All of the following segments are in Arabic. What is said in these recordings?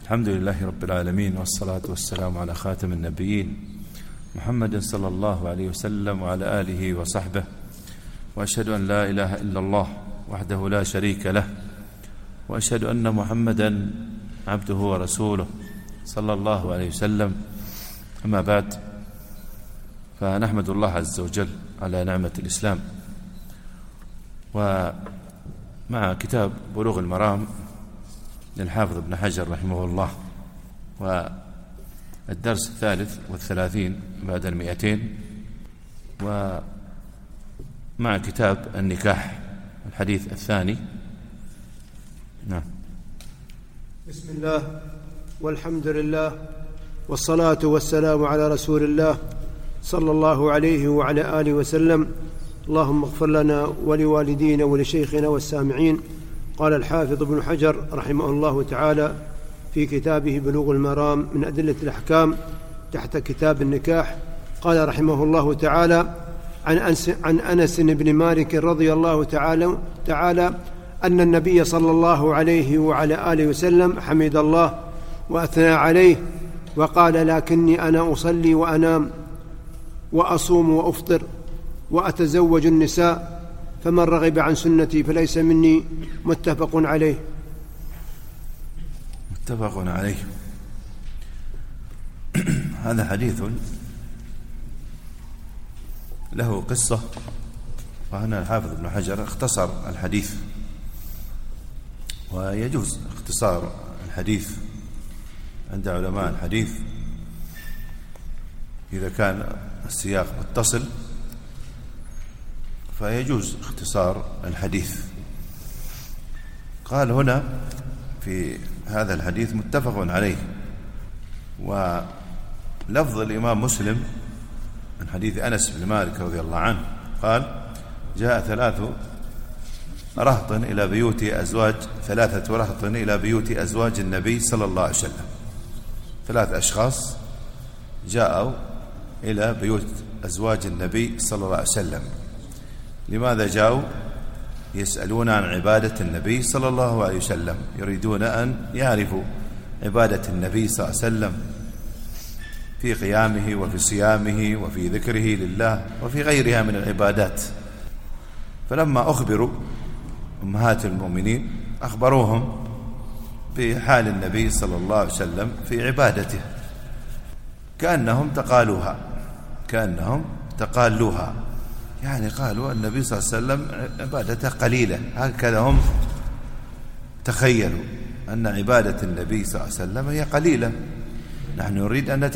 الحمد لله رب العالمين، والصلاة والسلام على خاتم النبيين محمد صلى الله عليه وسلم وعلى آله وصحبه، وأشهد أن لا إله إلا الله وحده لا شريك له، وأشهد أن محمدا عبده ورسوله صلى الله عليه وسلم. أما بعد، فنحمد الله عز وجل على نعمة الإسلام، ومع كتاب بلوغ المرام للحافظ ابن حجر رحمه الله، والدرس 33 بعد 200، ومع كتاب النكاح الحديث الثاني. نعم. بسم الله والحمد لله والصلاة والسلام على رسول الله صلى الله عليه وعلى آله وسلم. اللهم اغفر لنا ولوالدينا ولشيخنا والسامعين. قال الحافظ ابن حجر رحمه الله تعالى في كتابه بلوغ المرام من أدلة الأحكام تحت كتاب النكاح، قال رحمه الله تعالى: عن أنس بن مالك رضي الله تعالى أن النبي صلى الله عليه وعلى آله وسلم حمد الله وأثنى عليه وقال: لكني أنا أصلي وأنام وأصوم وأفطر وأتزوج النساء، فمن رغب عن سنتي فليس مني. متفق عليه. متفق عليه. هذا حديث له قصة، وهنا الحافظ ابن حجر اختصر الحديث، ويجوز اختصار الحديث عند علماء الحديث إذا كان السياق متصل، فيجوز اختصار الحديث. قال هنا في هذا الحديث متفق عليه، ولفظ الإمام مسلم من حديث أنس بن مالك رضي الله عنه قال: جاء ثلاثة رهط إلى بيوت أزواج النبي صلى الله عليه وسلم. 3 أشخاص جاءوا إلى بيوت أزواج النبي صلى الله عليه وسلم. لماذا جاءوا؟ يسألون عن عبادة النبي صلى الله عليه وسلم، يريدون أن يعرفوا عبادة النبي صلى الله عليه وسلم في قيامه وفي صيامه وفي ذكره لله وفي غيرها من العبادات. فلما أخبروا أمهات المؤمنين أخبروهم بحال النبي صلى الله عليه وسلم في عبادته، كأنهم تقالوها، يعني قالوا النبي صلى الله عليه وسلم عبادته قليلة، هكذا هم تخيلوا أن عبادة النبي صلى الله عليه وسلم هي قليلة. نحن نريد أن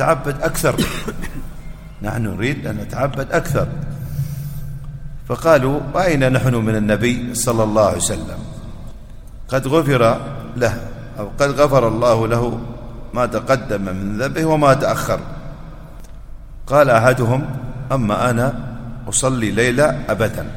نتعبد أكثر. فقالوا: وأين نحن من النبي صلى الله عليه وسلم؟ قد غفر له، أو قد غفر الله له ما تقدم من ذنبه وما تأخر. قال أحدهم: أما أنا أصلي ليلة أبدا،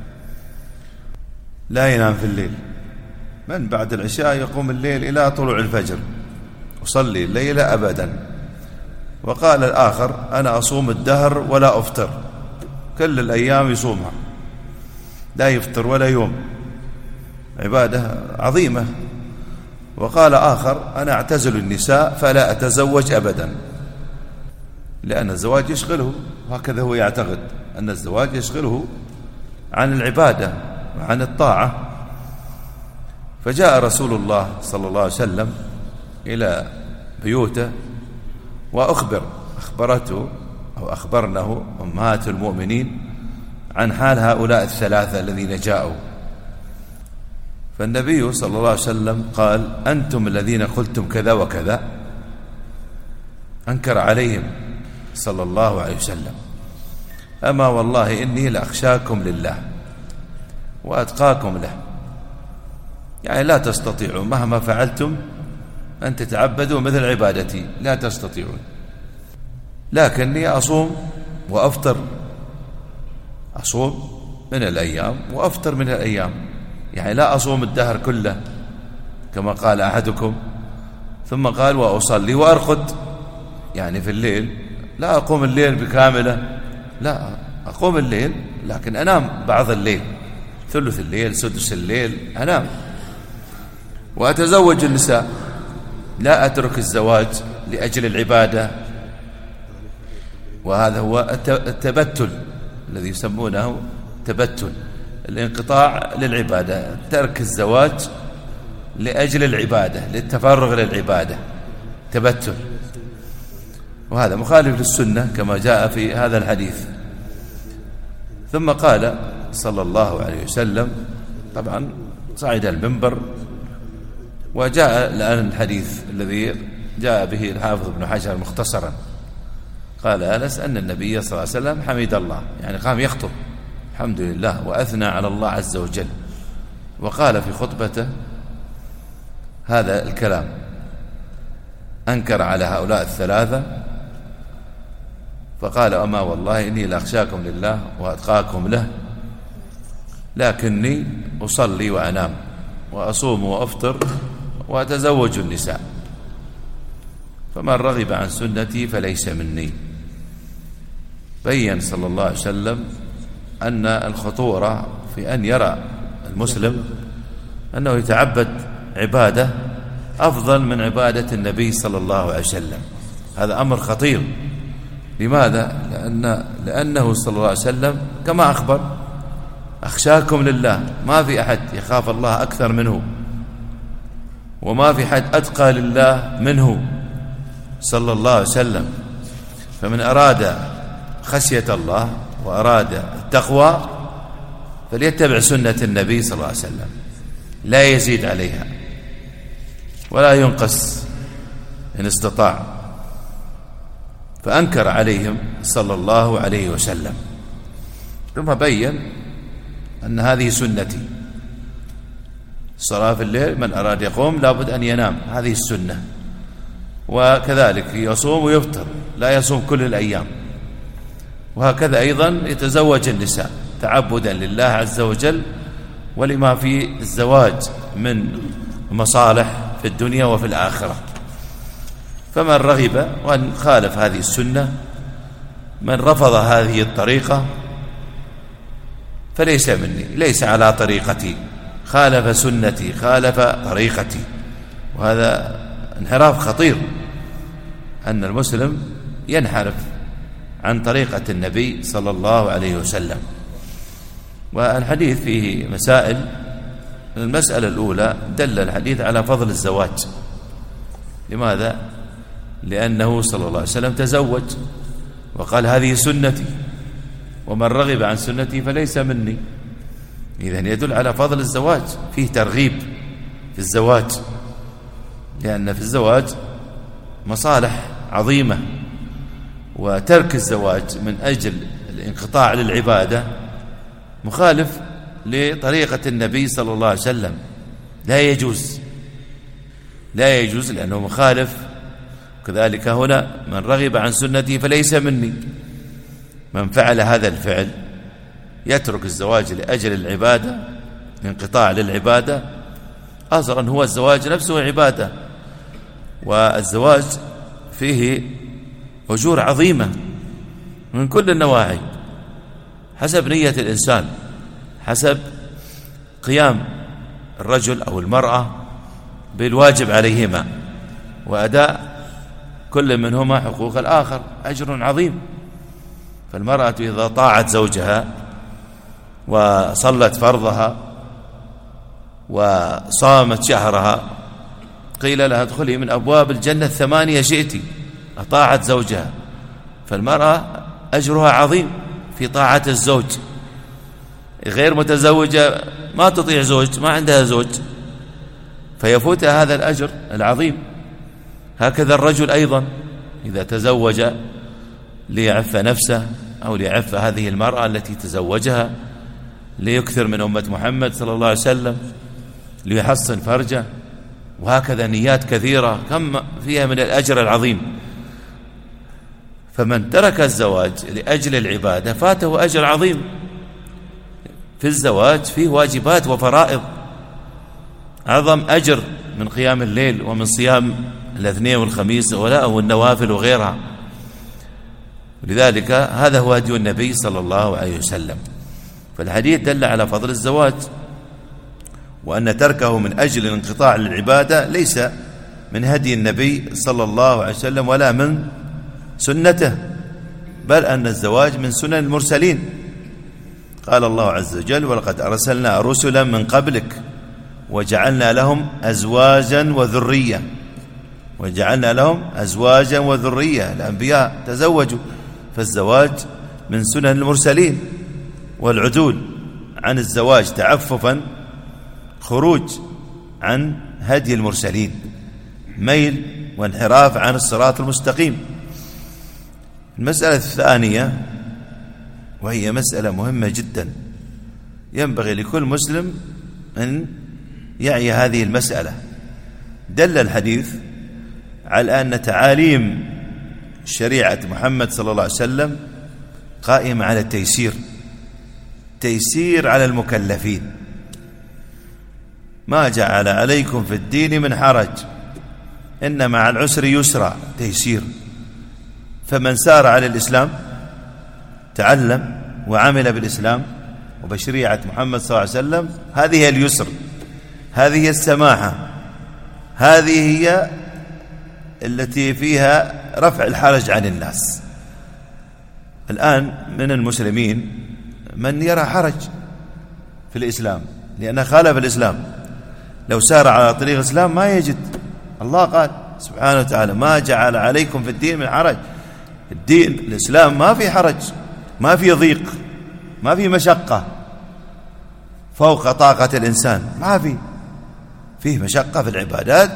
لا ينام في الليل، من بعد العشاء يقوم الليل إلى طلوع الفجر، أصلي الليلة أبدا. وقال الآخر: أنا أصوم الدهر ولا أفطر، كل الأيام يصومها، لا يفطر ولا يوم، عبادة عظيمة. وقال آخر: أنا أعتزل النساء فلا أتزوج أبدا، لأن الزواج يشغله، وهكذا هو يعتقد أن الزواج يشغله عن العبادة وعن الطاعة. فجاء رسول الله صلى الله عليه وسلم إلى بيوته أخبرنه أمهات المؤمنين عن حال هؤلاء 3 الذين جاءوا. فالنبي صلى الله عليه وسلم قال: أنتم الذين قلتم كذا وكذا. أنكر عليهم صلى الله عليه وسلم: أما والله إني لأخشاكم لله وأتقاكم له، يعني لا تستطيعوا مهما فعلتم أن تتعبدوا مثل عبادتي، لا تستطيعون، لكني أصوم وأفطر، أصوم من الأيام وأفطر من الأيام، يعني لا أصوم الدهر كله كما قال أحدكم. ثم قال: وأصلي وأرقد، يعني في الليل لا أقوم الليل بكامله، لا أقوم الليل لكن أنام بعض الليل، ثلث الليل، سدس الليل أنام. وأتزوج النساء، لا أترك الزواج لأجل العبادة، وهذا هو التبتل الذي يسمونه تبتل، الانقطاع للعبادة، ترك الزواج لأجل العبادة، للتفرغ للعبادة، تبتل، وهذا مخالف للسنة كما جاء في هذا الحديث. ثم قال صلى الله عليه وسلم، طبعا صعد المنبر، وجاء الآن الحديث الذي جاء به الحافظ ابن حجر مختصرا، قال أنس أن النبي صلى الله عليه وسلم حمد الله، يعني قام يخطب الحمد لله وأثنى على الله عز وجل، وقال في خطبته هذا الكلام، أنكر على هؤلاء الثلاثة فقال: أما والله إني لأخشاكم لله وأتقاكم له، لكني أصلي وأنام وأصوم وأفطر وأتزوج النساء، فمن رغب عن سنتي فليس مني. بين صلى الله عليه وسلم أن الخطورة في أن يرى المسلم أنه يتعبد عبادة أفضل من عبادة النبي صلى الله عليه وسلم، هذا أمر خطير. لماذا؟ لأنه صلى الله عليه وسلم كما أخبر: أخشاكم لله، ما في أحد يخاف الله أكثر منه، وما في أحد أتقى لله منه صلى الله عليه وسلم. فمن أراد خشية الله وأراد التقوى فليتبع سنة النبي صلى الله عليه وسلم، لا يزيد عليها ولا ينقص إن استطاع. فأنكر عليهم صلى الله عليه وسلم، ثم بين أن هذه سنتي، الصلاة في الليل من أراد يقوم لابد أن ينام، هذه السنة، وكذلك يصوم ويفطر، لا يصوم كل الأيام، وهكذا أيضا يتزوج النساء تعبدا لله عز وجل ولما في الزواج من مصالح في الدنيا وفي الآخرة. فمن رغب وأن خالف هذه السنة، من رفض هذه الطريقة فليس مني، ليس على طريقتي، خالف سنتي، خالف طريقتي، وهذا انحراف خطير، أن المسلم ينحرف عن طريقة النبي صلى الله عليه وسلم. والحديث فيه مسائل. المسألة الأولى، دل الحديث على فضل الزواج. لماذا؟ لأنه صلى الله عليه وسلم تزوج وقال: هذه سنتي ومن رغب عن سنتي فليس مني. إذن يدل على فضل الزواج، فيه ترغيب في الزواج، لأن في الزواج مصالح عظيمة، وترك الزواج من أجل الانقطاع للعبادة مخالف لطريقة النبي صلى الله عليه وسلم، لا يجوز، لا يجوز، لأنه مخالف. كذلك هنا: من رغب عن سنتي فليس مني. من فعل هذا الفعل يترك الزواج لأجل العبادة، انقطاع للعبادة، أصلا هو الزواج نفسه عبادة، والزواج فيه أجور عظيمة من كل النواحي، حسب نية الإنسان، حسب قيام الرجل أو المرأة بالواجب عليهما وأداء كل منهما حقوق الآخر، أجر عظيم. فالمرأة إذا طاعت زوجها وصلت فرضها وصامت شهرها قيل لها: ادخلي من أبواب الجنة 8 شئت، أطاعت زوجها. فالمرأة أجرها عظيم في طاعة الزوج. غير متزوجة ما تطيع زوج، ما عندها زوج، فيفوتها هذا الأجر العظيم. هكذا الرجل أيضا إذا تزوج ليعف نفسه أو ليعف هذه المرأة التي تزوجها، ليكثر من أمة محمد صلى الله عليه وسلم، ليحصن فرجه، وهكذا نيات كثيرة كم فيها من الأجر العظيم. فمن ترك الزواج لأجل العبادة فاته أجر عظيم. في الزواج فيه واجبات وفرائض، أعظم أجر من قيام الليل ومن صيام الاثنين والخميس والنوافل وغيرها. لذلك هذا هو هدي النبي صلى الله عليه وسلم. فالحديث دل على فضل الزواج، وأن تركه من أجل الانقطاع للعبادة ليس من هدي النبي صلى الله عليه وسلم ولا من سنته، بل أن الزواج من سنن المرسلين. قال الله عز وجل: ولقد أرسلنا رسلا من قبلك وجعلنا لهم أزواجا وذرية. وجعلنا لهم أزواجا وذرية، الأنبياء تزوجوا، فالزواج من سنن المرسلين. والعدول عن الزواج تعففا خروج عن هدي المرسلين، ميل وانحراف عن الصراط المستقيم. المسألة الثانية، وهي مسألة مهمة جدا، ينبغي لكل مسلم أن يعي هذه المسألة. دل الحديث على أن تعاليم شريعة محمد صلى الله عليه وسلم قائمة على التيسير، تيسير على المكلفين. ما جعل عليكم في الدين من حرج، إن مع العسر يسرا، تيسير. فمن سار على الإسلام تعلم وعمل بالإسلام وبشريعة محمد صلى الله عليه وسلم، هذه هي اليسر، هذه هي السماحة، هذه هي التي فيها رفع الحرج عن الناس. الآن من المسلمين من يرى حرج في الإسلام لأنه خالف الإسلام، لو سار على طريق الإسلام ما يجد. الله قال سبحانه وتعالى: ما جعل عليكم في الدين من حرج. الدين الإسلام ما في حرج، ما في ضيق، ما في مشقة فوق طاقة الإنسان، ما فيه مشقة في العبادات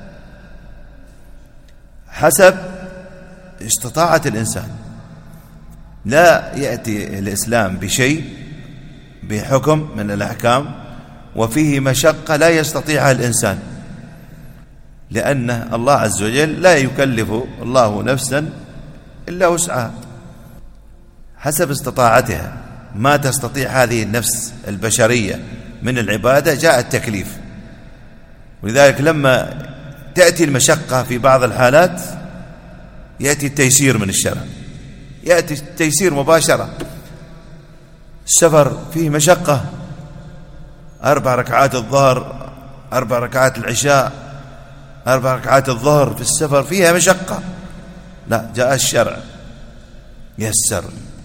حسب استطاعة الإنسان. لا يأتي الإسلام بشيء بحكم من الأحكام وفيه مشقة لا يستطيعها الإنسان، لأن الله عز وجل لا يكلف الله نفسا إلا وسعها حسب استطاعتها. ما تستطيع هذه النفس البشرية من العبادة جاء التكليف. ولذلك لما تأتي المشقة في بعض الحالات يأتي التيسير من الشرع، يأتي التيسير مباشرة. السفر فيه مشقة، 4 ركعات الظهر، 4 ركعات العشاء، 4 ركعات الظهر في السفر فيها مشقة. لا، جاء الشرع يسر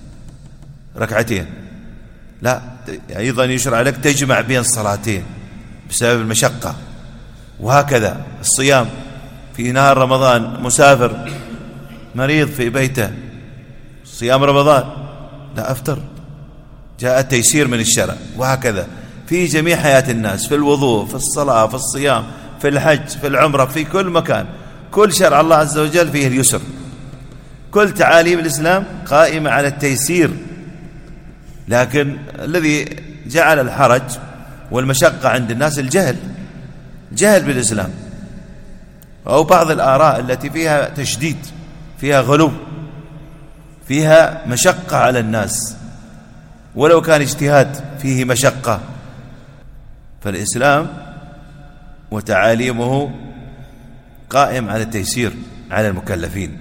2 ركعات. لا، أيضا يشرع لك تجمع بين الصلاتين بسبب المشقة. وهكذا الصيام في نهار رمضان، مسافر مريض في بيته صيام رمضان لا أفطر، جاء التيسير من الشرع. وهكذا في جميع حياة الناس، في الوضوء، في الصلاة، في الصيام، في الحج، في العمرة، في كل مكان، كل شرع الله عز وجل فيه اليسر. كل تعاليم الإسلام قائمة على التيسير. لكن الذي جعل الحرج والمشقة عند الناس الجهل بالإسلام، أو بعض الآراء التي فيها تشديد، فيها غلو، فيها مشقة على الناس، ولو كان اجتهاد فيه مشقة. فالإسلام وتعاليمه قائم على التيسير على المكلفين.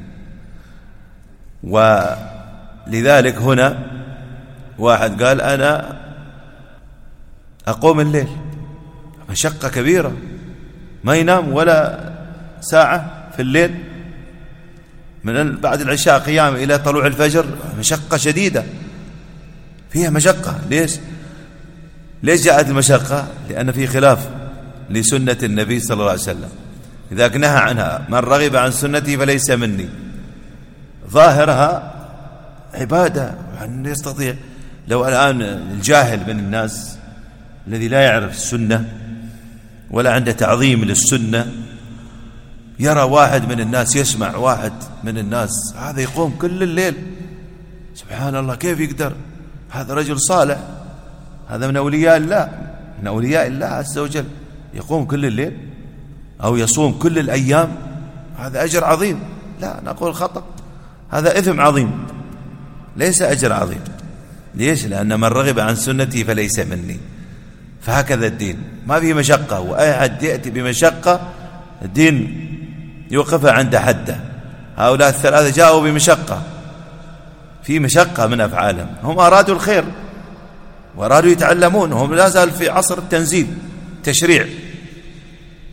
ولذلك هنا واحد قال: أنا أقوم الليل، مشقة كبيرة، ما ينام ولا ساعة في الليل، من بعد العشاء قيام إلى طلوع الفجر، مشقة شديدة، فيها مشقة. ليش جاءت المشقة؟ لأن في خلاف لسنة النبي صلى الله عليه وسلم، إذا نهى عنها: من رغب عن سنتي فليس مني. ظاهرها عبادة، يعني يستطيع. لو الآن الجاهل من الناس الذي لا يعرف السنة ولا عنده تعظيم للسنة يرى واحد من الناس، يسمع واحد من الناس هذا يقوم كل الليل، سبحان الله كيف يقدر، هذا رجل صالح، هذا من أولياء الله، من أولياء الله عز وجل، يقوم كل الليل أو يصوم كل الأيام، هذا أجر عظيم. لا، نقول خطأ، هذا إثم عظيم، ليس أجر عظيم. ليش؟ لأن من رغب عن سنتي فليس مني. فهكذا الدين ما فيه مشقة، وأي أحد يأتي بمشقة الدين يوقفها عند حده. هؤلاء الثلاثة جاءوا بمشقة، في مشقة من أفعالهم، هم أرادوا الخير وأرادوا يتعلمون، هم لا زال في عصر التنزيل، تشريع،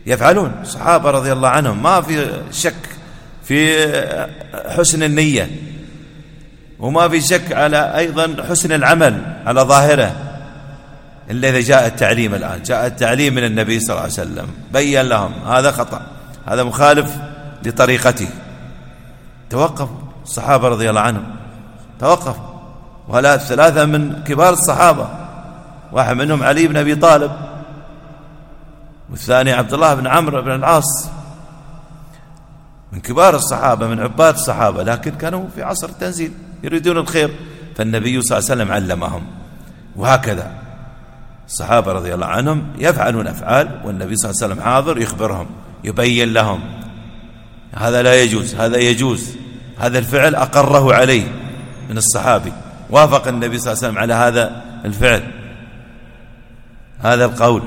يفعلون الصحابة رضي الله عنهم، ما في شك في حسن النية، وما في شك على أيضا حسن العمل على ظاهره، إلا إذا جاء التعليم. الآن جاء التعليم من النبي صلى الله عليه وسلم، بيّن لهم هذا خطأ، هذا مخالف لطريقته، توقفوا الصحابة رضي الله عنهم، توقفوا. وهؤلاء الثلاثة من كبار الصحابة، واحد منهم علي بن أبي طالب، والثاني عبد الله بن عمرو بن العاص، من كبار الصحابة، من عباد الصحابة، لكن كانوا في عصر التنزيل يريدون الخير، فالنبي صلى الله عليه وسلم علمهم. وهكذا الصحابة رضي الله عنهم يفعلون أفعال، والنبي صلى الله عليه وسلم حاضر يخبرهم، يبين لهم هذا لا يجوز، هذا يجوز، هذا الفعل أقره عليه من الصحابي، وافق النبي صلى الله عليه وسلم على هذا الفعل، هذا القول.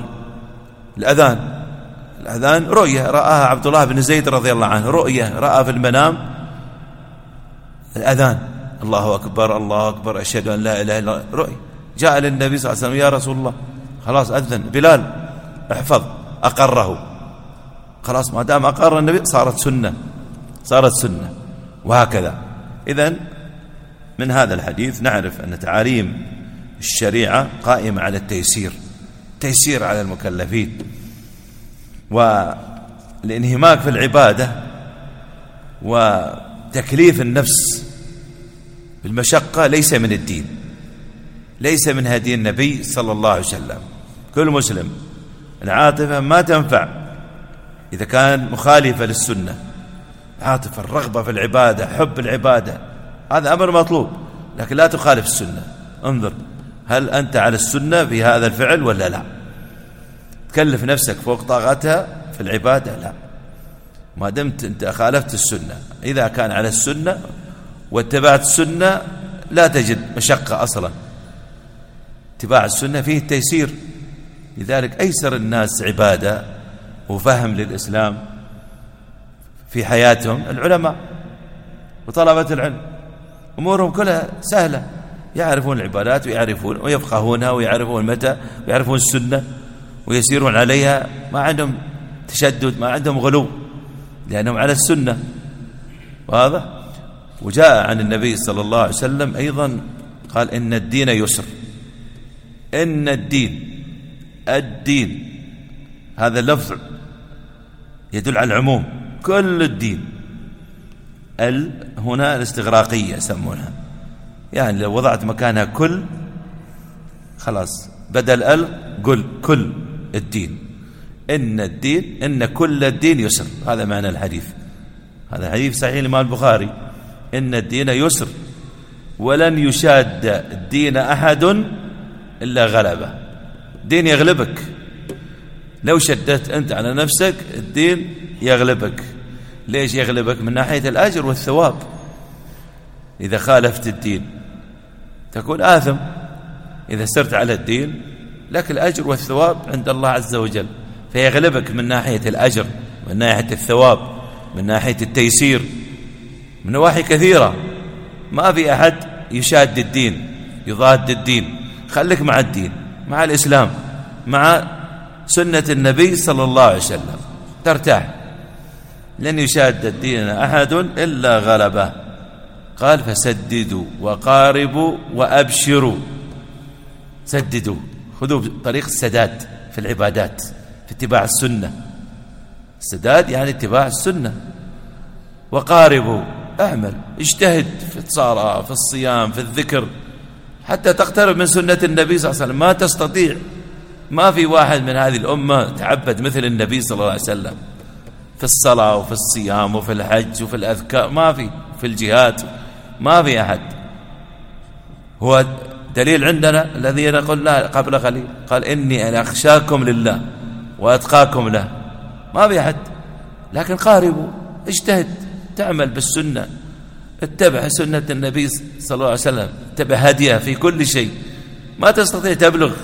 الأذان رؤية رآها عبد الله بن زيد رضي الله عنه، رؤية رأى في المنام الأذان، الله أكبر الله أكبر أشهد أن لا إله إلا الله، رؤية. جاء للنبي صلى الله عليه وسلم: يا رسول الله خلاص أذن بلال، احفظ، أقره، خلاص ما دام أقر النبي صارت سنة. وهكذا. إذن من هذا الحديث نعرف أن تعاليم الشريعة قائمة على التيسير على المكلفين، والانهماك في العبادة وتكليف النفس بالمشقة ليس من الدين، ليس من هدي النبي صلى الله عليه وسلم. كل مسلم العاطفة ما تنفع إذا كان مخالفة للسنة، عاطفة الرغبة في العبادة، حب العبادة، هذا أمر مطلوب، لكن لا تخالف السنة. انظر هل أنت على السنة في هذا الفعل ولا لا؟ تكلف نفسك فوق طاقتها في العبادة؟ لا، ما دمت أنت خالفت السنة. إذا كان على السنة واتبعت السنة لا تجد مشقة أصلا، اتباع السنة فيه التيسير. لذلك أيسر الناس عبادة وفهم للإسلام في حياتهم العلماء وطلبة العلم، أمورهم كلها سهلة، يعرفون العبادات ويعرفون ويفقهونها ويعرفون متى ويعرفون السنة ويسيرون عليها، ما عندهم تشدد، ما عندهم غلو، لأنهم على السنة. واضح؟ وجاء عن النبي صلى الله عليه وسلم أيضا قال: إن الدين يسر. إن الدين هذا اللفظ يدل على العموم، كل الدين. هنا الاستغراقية يسمونها، يعني لو وضعت مكانها كل خلاص، بدل قل كل الدين. إن الدين، إن كل الدين يسر، هذا معنى الحديث. هذا حديث صحيح الإمام البخاري: إن الدين يسر ولن يشاد الدين أحد إلا غلبه. الدين يغلبك، لو شدت أنت على نفسك الدين يغلبك. ليش يغلبك؟ من ناحية الأجر والثواب. إذا خالفت الدين تكون آثم، إذا سرت على الدين لك الأجر والثواب عند الله عز وجل، فيغلبك من ناحية الأجر، من ناحية الثواب، من ناحية التيسير، من نواحي كثيرة. ما في أحد يشاد الدين يضاد الدين، خليك مع الدين، مع الإسلام، مع سنة النبي صلى الله عليه وسلم، ترتاح. لن يشاد الدين أحد إلا غلبه. قال: فسددوا وقاربوا وأبشروا. سددوا، خذوا طريق السداد في العبادات، في اتباع السنة. السداد يعني اتباع السنة. وقاربوا، اعمل، اجتهد في الصلاة، في الصيام، في الذكر، حتى تقترب من سنة النبي صلى الله عليه وسلم. ما تستطيع، ما في واحد من هذه الأمة تعبد مثل النبي صلى الله عليه وسلم في الصلاة وفي الصيام وفي الحج وفي الأذكار، ما في الجهاد، ما في أحد. هو دليل عندنا الذي قلنا قبل قليل، قال: إني أنا أخشاكم لله وأتقاكم له. ما في أحد، لكن قاربوا، اجتهد، تعمل بالسنة، اتبع سنة النبي صلى الله عليه وسلم، اتبع هديه في كل شيء. ما تستطيع تبلغ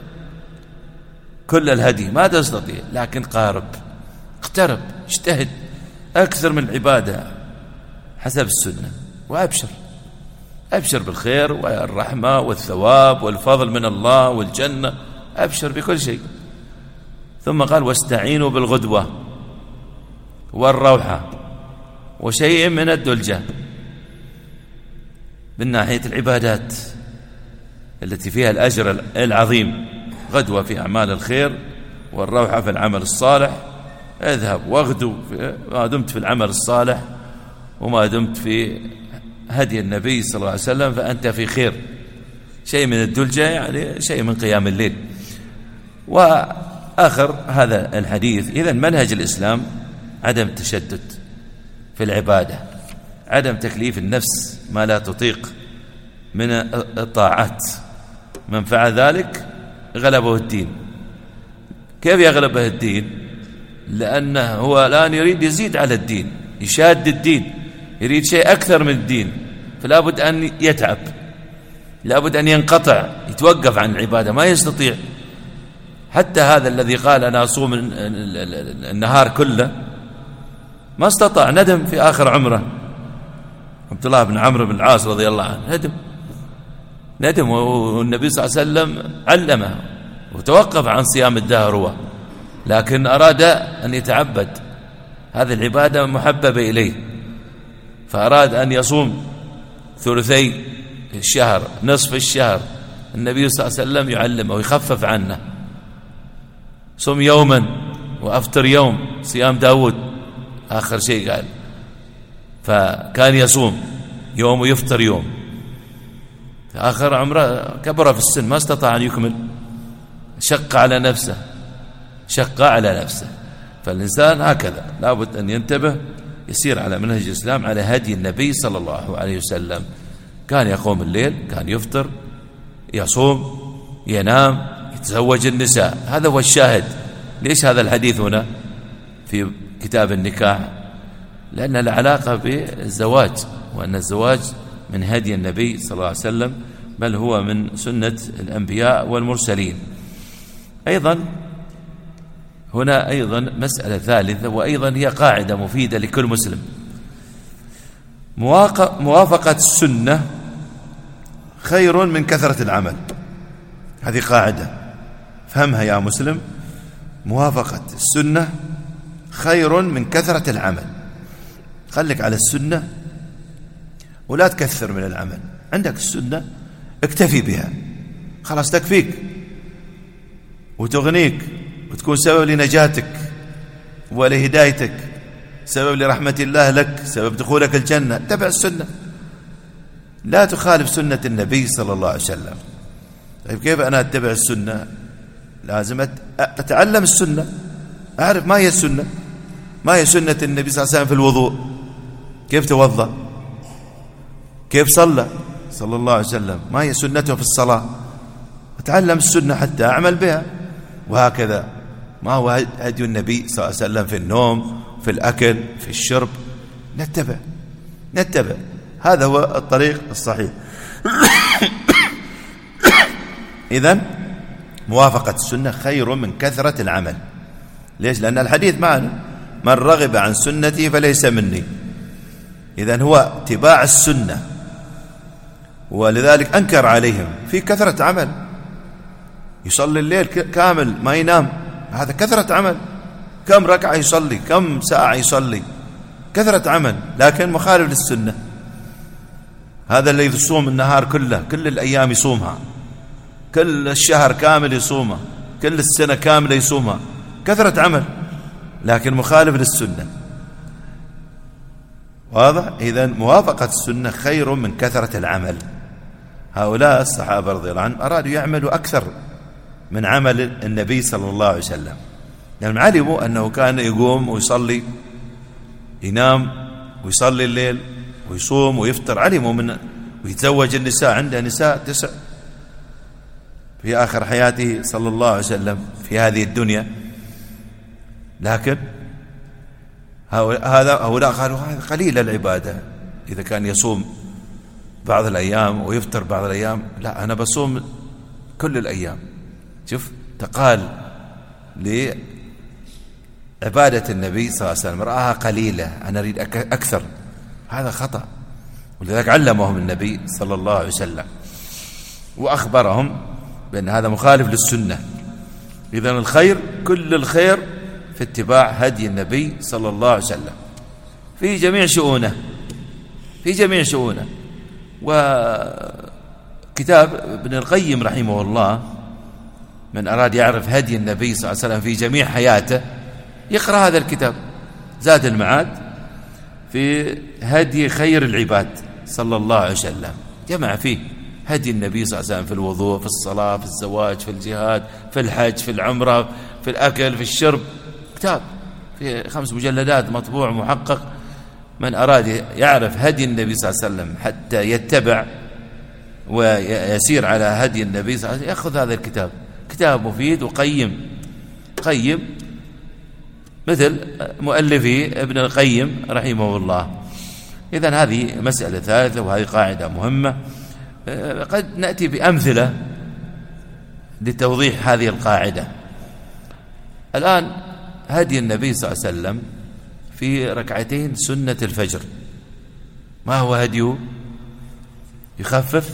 كل الهدي، ما تستطيع، لكن قارب، اقترب، اجتهد، أكثر من العبادة حسب السنة، وأبشر، أبشر بالخير والرحمة والثواب والفضل من الله والجنة، أبشر بكل شيء. ثم قال واستعينوا بالغدوة والروحة وشيء من الدلجة، من ناحية العبادات التي فيها الأجر العظيم. غدوة في أعمال الخير، والروحة في العمل الصالح. اذهب واغدو ما دمت في العمل الصالح وما دمت في هدي النبي صلى الله عليه وسلم فأنت في خير. شيء من الدلجة يعني شيء من قيام الليل. وآخر هذا الحديث، إذن منهج الإسلام عدم التشدد في العبادة، عدم تكليف النفس ما لا تطيق من الطاعات. من فعل ذلك غلبه الدين. كيف يغلبه الدين؟ لأنه هو الآن يريد يزيد على الدين، يشاد الدين، يريد شيء أكثر من الدين، فلا بد أن يتعب، لا بد أن ينقطع، يتوقف عن العبادة، ما يستطيع. حتى هذا الذي قال أنا أصوم النهار كله ما استطاع، ندم في آخر عمره. عبد الله بن عمرو بن العاص رضي الله عنه ندم، والنبي صلى الله عليه وسلم علمه وتوقف عن صيام الدهر هو، لكن أراد أن يتعبد، هذه العبادة محببة إليه، فأراد أن يصوم ثلثي الشهر، نصف الشهر. النبي صلى الله عليه وسلم يعلمه ويخفف عنه، صم يوما وأفطر يوم، صيام داود آخر شيء قال. فكان يصوم يوم ويفطر يوم. في آخر عمره كبر في السن ما استطاع أن يكمل، شق على نفسه. فالإنسان هكذا لابد أن ينتبه، يسير على منهج الإسلام، على هدي النبي صلى الله عليه وسلم. كان يقوم الليل، كان يفطر، يصوم، ينام، يتزوج النساء. هذا هو الشاهد. ليش هذا الحديث هنا في كتاب النكاح؟ لأن العلاقة بالزواج، وأن الزواج من هدي النبي صلى الله عليه وسلم، بل هو من سنة الأنبياء والمرسلين. أيضا هنا أيضا مسألة ثالثة، وأيضا هي قاعدة مفيدة لكل مسلم: موافقة السنة خير من كثرة العمل. هذه قاعدة فهمها يا مسلم. موافقة السنة خير من كثرة العمل. خليك على السنة ولا تكثر من العمل. عندك السنة اكتفي بها، خلاص تكفيك وتغنيك وتكون سبب لنجاتك ولهدايتك، سبب لرحمة الله لك، سبب دخولك الجنة. اتبع السنة، لا تخالف سنة النبي صلى الله عليه وسلم. طيب كيف أنا أتبع السنة؟ لازم أتعلم السنة، أعرف ما هي السنة، ما هي سنة النبي صلى الله عليه وسلم في الوضوء، كيف توضأ، كيف صلى صلى الله عليه وسلم، ما هي سنته في الصلاة. أتعلم السنة حتى أعمل بها. وهكذا ما هو هدي النبي صلى الله عليه وسلم في النوم، في الأكل، في الشرب. نتبع. هذا هو الطريق الصحيح. إذن موافقة السنة خير من كثرة العمل. ليش؟ لأن الحديث معنا: من رغب عن سنتي فليس مني. إذن هو اتباع السنة. ولذلك أنكر عليهم في كثرة عمل، يصلي الليل كامل ما ينام، هذا كثرة عمل. كم ركعة يصلي، كم ساعة يصلي، كثرة عمل، لكن مخالف للسنة. هذا اللي يصوم النهار كله، كل الأيام يصومها، كل الشهر كامل يصومها، كل السنة كاملة يصومها، كثرة عمل لكن مخالف للسنة. واضح؟ إذن موافقة السنة خير من كثرة العمل. هؤلاء الصحابة رضي الله عنهم أرادوا يعملوا أكثر من عمل النبي صلى الله عليه وسلم، لأنهم علموا أنه كان يقوم ويصلي، ينام ويصلي الليل ويصوم ويفطر، علموا ويتزوج النساء، عنده نساء 9 في آخر حياته صلى الله عليه وسلم في هذه الدنيا. لكن هؤلاء قالوا هذا قليل العبادة، إذا كان يصوم بعض الأيام ويفطر بعض الأيام، لا أنا بصوم كل الأيام. شوف، تقال لعبادة النبي صلى الله عليه وسلم، رآها قليلة، أنا أريد أكثر. هذا خطأ. ولذلك علمهم النبي صلى الله عليه وسلم وأخبرهم بأن هذا مخالف للسنة. إذن الخير، كل الخير في اتباع هدي النبي صلى الله عليه وسلم في جميع شؤونه، في جميع شؤونه. وكتاب ابن القيم رحمه الله، من أراد يعرف هدي النبي صلى الله عليه وسلم في جميع حياته يقرأ هذا الكتاب، زاد المعاد في هدي خير العباد صلى الله عليه وسلم، جمع فيه هدي النبي صلى الله عليه وسلم في الوضوء، في الصلاة، في الزواج، في الجهاد، في الحج، في العمرة، في الأكل، في الشرب. كتاب في 5 مجلدات مطبوع محقق. من أراد يعرف هدي النبي صلى الله عليه وسلم حتى يتبع ويسير على هدي النبي صلى الله عليه وسلم يأخذ هذا الكتاب. كتاب مفيد وقيم، قيم مثل مؤلفي ابن القيم رحمه الله. إذن هذه مسألة ثالثة، وهذه قاعدة مهمة. قد نأتي بأمثلة لتوضيح هذه القاعدة. الآن هدي النبي صلى الله عليه وسلم في ركعتين سنة الفجر، ما هو هديه؟ يخفف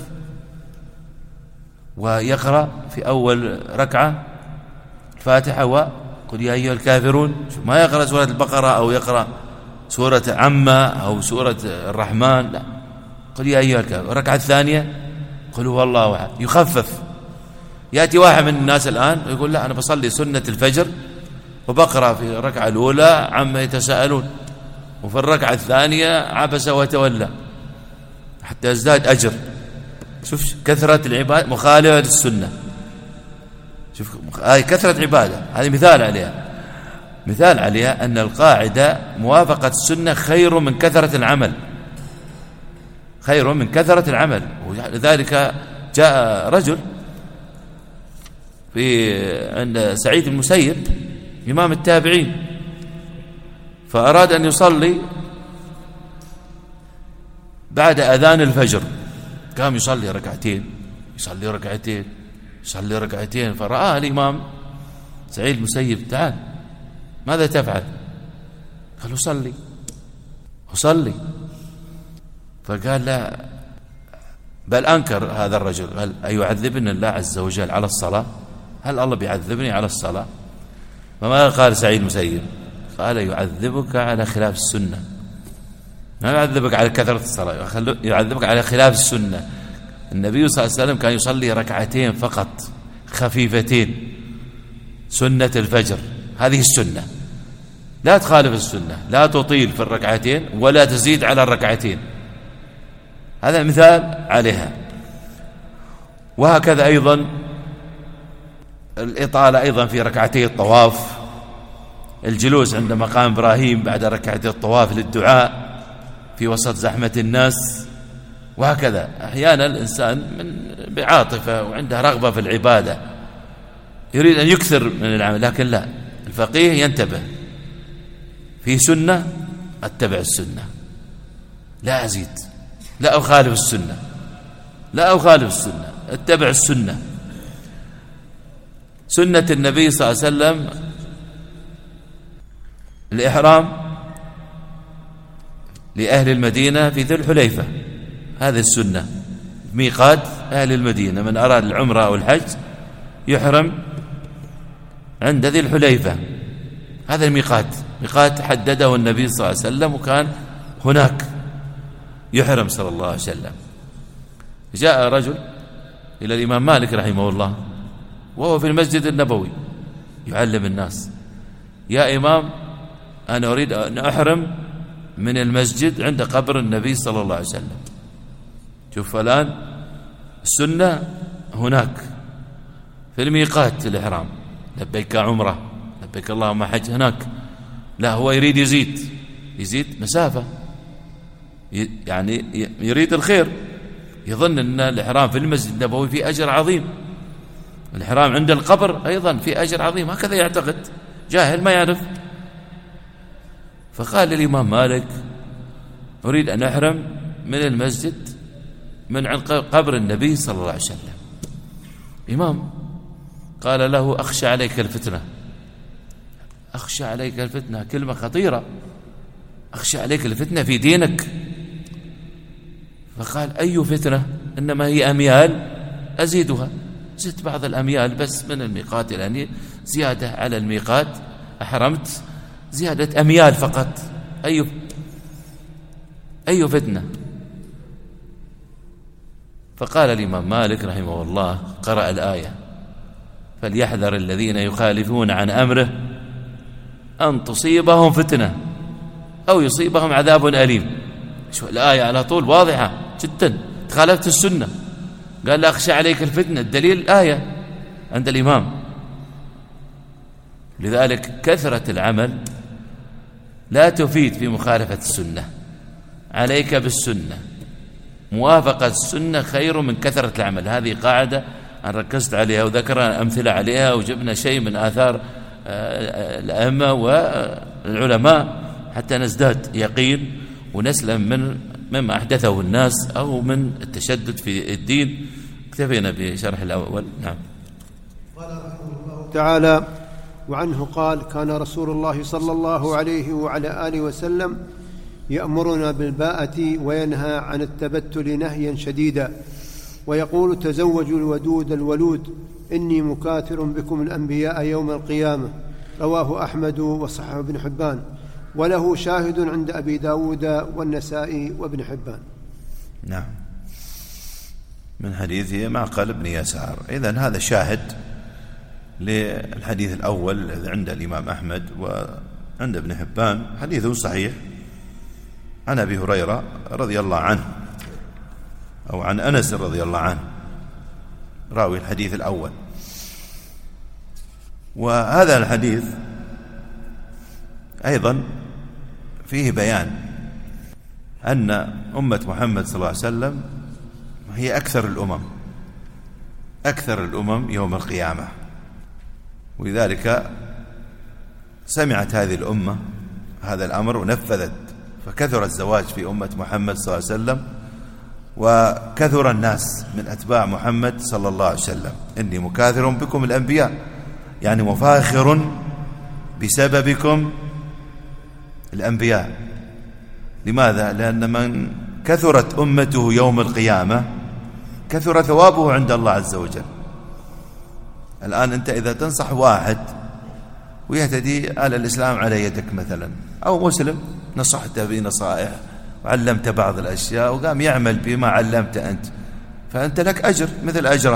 ويقرأ في أول ركعة الفاتحة وقل يا أيها الكافرون، ما يقرأ سورة البقرة أو يقرأ سورة عمة أو سورة الرحمن، لا، قل يا أيها الكافرون. الركعة الثانية قل هو الله أحد، يخفف. يأتي واحد من الناس الآن ويقول لا، أنا بصلي سنة الفجر وبقرأ في الركعة الأولى عما يتساءلون، وفي الركعة الثانية عبس وتولى، حتى يزداد أجر. شوف كثرة العبادة مخالفة للسنة. شوف هذه كثرة عبادة، هذه مثال عليها، مثال عليها أن القاعدة موافقة السنة خير من كثرة العمل، خير من كثرة العمل. ولذلك جاء رجل عند سعيد المسيب إمام التابعين، فأراد أن يصلي بعد أذان الفجر، قام يصلي ركعتين، يصلي ركعتين، يصلي ركعتين. فرآه الإمام سعيد المسيب، تعال ماذا تفعل؟ قال أصلي أصلي. فقال لا، بل أنكر هذا الرجل، قال أيعذبني الله عز وجل على الصلاة؟ هل الله بيعذبني على الصلاة؟ فماذا قال سعيد المسيب؟ قال يعذبك على خلاف السنة، ما يعذبك على كثرة الصلاة، يعذبك على خلاف السنة. النبي صلى الله عليه وسلم كان يصلي ركعتين فقط خفيفتين، سنة الفجر، هذه السنة. لا تخالف السنة، لا تطيل في الركعتين ولا تزيد على الركعتين، هذا مثال عليها. وهكذا أيضا الإطالة أيضا في ركعتي الطواف، الجلوس عند مقام إبراهيم بعد ركعتي الطواف للدعاء في وسط زحمة الناس. وهكذا أحيانا الإنسان بعاطفة وعنده رغبة في العبادة يريد أن يكثر من العمل، لكن لا، الفقيه ينتبه، في سنة أتبع السنة، لا أزيد، لا أخالف السنة، لا أخالف السنة، أتبع السنة. سنة النبي صلى الله عليه وسلم الإحرام لأهل المدينة في ذي الحليفة، هذه السنة، ميقات أهل المدينة، من أراد العمرة أو الحج يحرم عند ذي الحليفة، هذا الميقات، ميقات حدده النبي صلى الله عليه وسلم، وكان هناك يحرم صلى الله عليه وسلم. جاء رجل إلى الإمام مالك رحمه الله وهو في المسجد النبوي يعلم الناس، يا إمام أنا أريد أن أحرم من المسجد عند قبر النبي صلى الله عليه وسلم. شوف الآن السنة هناك في الميقات الإحرام، لبيك عمرة، لبيك اللهم حج، هناك لا، هو يريد يزيد مسافة، يعني يريد الخير، يظن أن الإحرام في المسجد النبوي في أجر عظيم، الإحرام عند القبر أيضا في أجر عظيم، هكذا يعتقد، جاهل ما يعرف. فقال للإمام مالك أريد أن أحرم من المسجد من عند قبر النبي صلى الله عليه وسلم. إمام قال له أخشى عليك الفتنة، أخشى عليك الفتنة، كلمة خطيرة، أخشى عليك الفتنة في دينك. فقال أي فتنة؟ إنما هي أميال أزيدها، زدت بعض الأميال بس من الميقات إلى زيادة على الميقات، أحرمت زيادة أميال فقط، أي فتنة. فقال الإمام مالك رحمه الله قرأ الآية: فليحذر الذين يخالفون عن أمره أن تصيبهم فتنة أو يصيبهم عذاب أليم. شو الآية على طول واضحة جدا، تخالفت السنة، قال لا أخشى عليك الفتنة، الدليل الآية عند الإمام. لذلك كثرة العمل لا تفيد في مخالفة السنة، عليك بالسنة، موافقة السنة خير من كثرة العمل. هذه قاعدة أنا ركزت عليها وذكرنا أمثلة عليها وجبنا شيء من آثار الأئمة والعلماء حتى نزداد يقين ونسلم مما أحدثه الناس أو من التشدد في الدين. اكتفينا بشرح الأول. نعم. قال رحمه الله تعالى: وعنه قال: كان رسول الله صلى الله عليه وعلى آله وسلم يأمرنا بالباءة وينهى عن التبتل نهيا شديدا، ويقول: تزوجوا الودود الولود إني مكاثر بكم الأنبياء يوم القيامة. رواه أحمد وصححه ابن حبان، وله شاهد عند أبي داود والنسائي وابن حبان. نعم، من حديث معقل بن يسار. إذن هذا شاهد للحديث الأول الذي عند الإمام أحمد وعند ابن حبان، حديث صحيح عن أبي هريرة رضي الله عنه، أو عن أنس رضي الله عنه راوي الحديث الأول. وهذا الحديث أيضا فيه بيان أن أمة محمد صلى الله عليه وسلم هي أكثر الأمم يوم القيامة، ولذلك سمعت هذه الأمة هذا الأمر ونفذت، فكثر الزواج في أمة محمد صلى الله عليه وسلم، وكثر الناس من أتباع محمد صلى الله عليه وسلم. إني مكاثر بكم الأنبياء، يعني مفاخر بسببكم الأنبياء. لماذا؟ لأن من كثرت أمته يوم القيامة كثر ثوابه عند الله عز وجل. الآن أنت إذا تنصح واحد ويهتدي على الإسلام على يدك مثلا، أو مسلم نصحته بنصائح وعلمت بعض الأشياء وقام يعمل بما علمت أنت، فأنت لك أجر مثل أجره.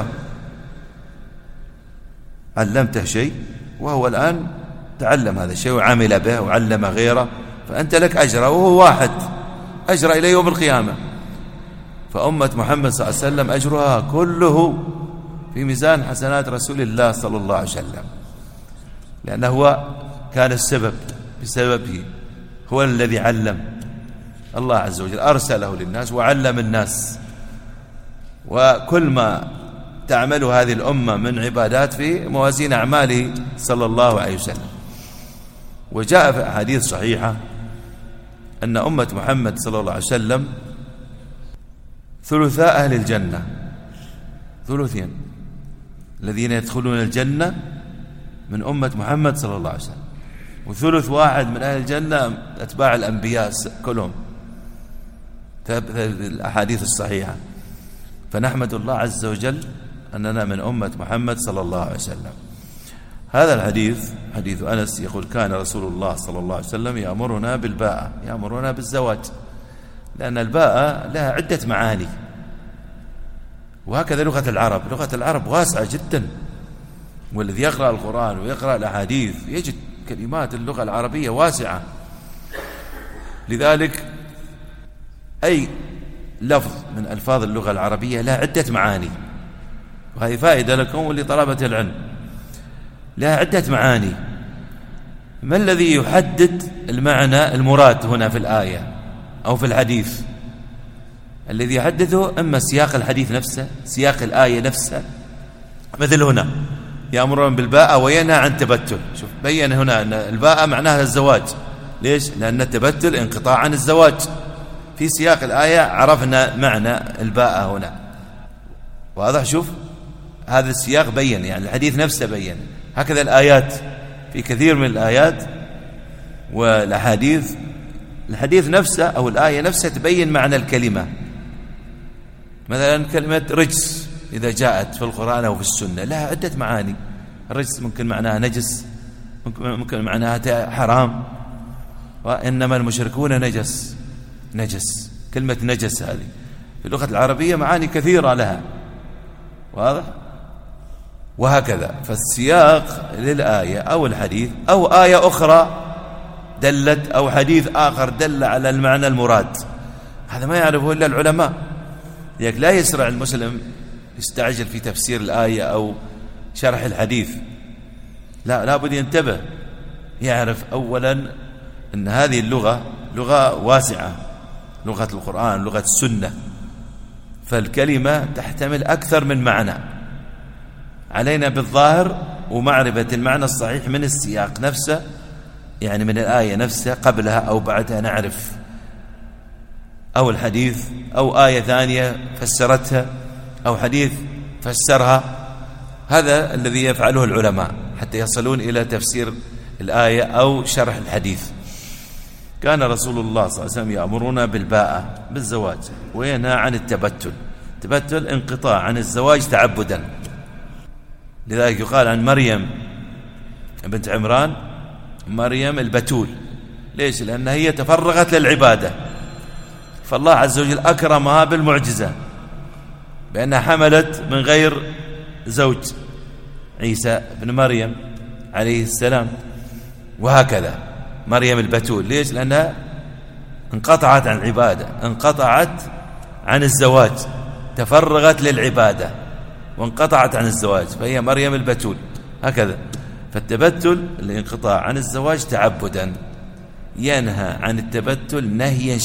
علمته شيء وهو الآن تعلم هذا الشيء وعمل به وعلم غيره، فأنت لك أجره وهو واحد أجر إلى يوم القيامة. فأمة محمد صلى الله عليه وسلم أجرها كله في ميزان حسنات رسول الله صلى الله عليه وسلم، لأنه هو كان السبب، بسببه هو الذي علم. الله عز وجل أرسله للناس وعلم الناس، وكل ما تعمل هذه الأمة من عبادات في موازين أعماله صلى الله عليه وسلم. وجاء في أحاديث صحيحة أن أمة محمد صلى الله عليه وسلم ثلثاء أهل الجنة، ثلثين الذين يدخلون الجنة من أمة محمد صلى الله عليه وسلم، وثلث واحد من أهل الجنة أتباع الأنبياء كلهم، الأحاديث الصحيحة. فنحمد الله عز وجل أننا من أمة محمد صلى الله عليه وسلم. هذا الحديث حديث أنس يقول: كان رسول الله صلى الله عليه وسلم يأمرنا بالباءة، يأمرنا بالزواج، لأن الباءة لها عدة معاني، وهكذا لغة العرب. لغة العرب واسعة جدا، والذي يقرأ القرآن ويقرأ الأحاديث يجد كلمات اللغة العربية واسعة. لذلك أي لفظ من ألفاظ اللغة العربية لها عدة معاني، وهذه فائدة لكم ولطلبة العلم. لها عدة معاني. ما الذي يحدد المعنى المراد هنا في الآية أو في الحديث؟ الذي يحدده إما سياق الحديث نفسه، سياق الآية نفسها. مثل هنا يأمرون بالباءة وينهى عن التبتل. شوف بين هنا أن الباءة معناها الزواج. ليش؟ لأن التبتل انقطاع عن الزواج. في سياق الآية عرفنا معنى الباءة هنا واضح. شوف هذا السياق بين، يعني الحديث نفسه بين. هكذا الآيات في كثير من الآيات والأحاديث، الحديث نفسه أو الآية نفسها تبين معنى الكلمة. مثلا كلمة رجس إذا جاءت في القرآن أو في السنة لها عدة معاني، الرجس ممكن معناها نجس، ممكن معناها حرام، وإنما المشركون نجس. كلمة نجس هذه في اللغة العربية معاني كثيرة لها، واضح؟ وهكذا. فالسياق للآية أو الحديث أو آية أخرى دلت أو حديث آخر دل على المعنى المراد، هذا ما يعرفه إلا العلماء. لذلك لا يسرع المسلم يستعجل في تفسير الآية أو شرح الحديث، لا بد ينتبه، يعرف أولا أن هذه اللغة لغة واسعة، لغة القرآن، لغة السنة، فالكلمة تحتمل أكثر من معنى. علينا بالظاهر ومعرفة المعنى الصحيح من السياق نفسه، يعني من الآية نفسها قبلها أو بعدها نعرف، أو الحديث أو آية ثانية فسرتها أو حديث فسرها. هذا الذي يفعله العلماء حتى يصلون إلى تفسير الآية أو شرح الحديث. كان رسول الله صلى الله عليه وسلم يأمرنا بالباءة بالزواج وينهى عن التبتل. التبتل انقطاع عن الزواج تعبدا. لذلك يقال عن مريم بنت عمران مريم البتول. ليش؟ لأنها هي تفرغت للعبادة، فالله عز وجل أكرمها بالمعجزة بأنها حملت من غير زوج عيسى بن مريم عليه السلام. وهكذا مريم البتول. ليش؟ لأنها انقطعت عن العبادة، انقطعت عن الزواج، تفرغت للعبادة وانقطعت عن الزواج، فهي مريم البتول. هكذا. فالتبتل الانقطاع عن الزواج تعبدا، ينهى عن التبتل نهيا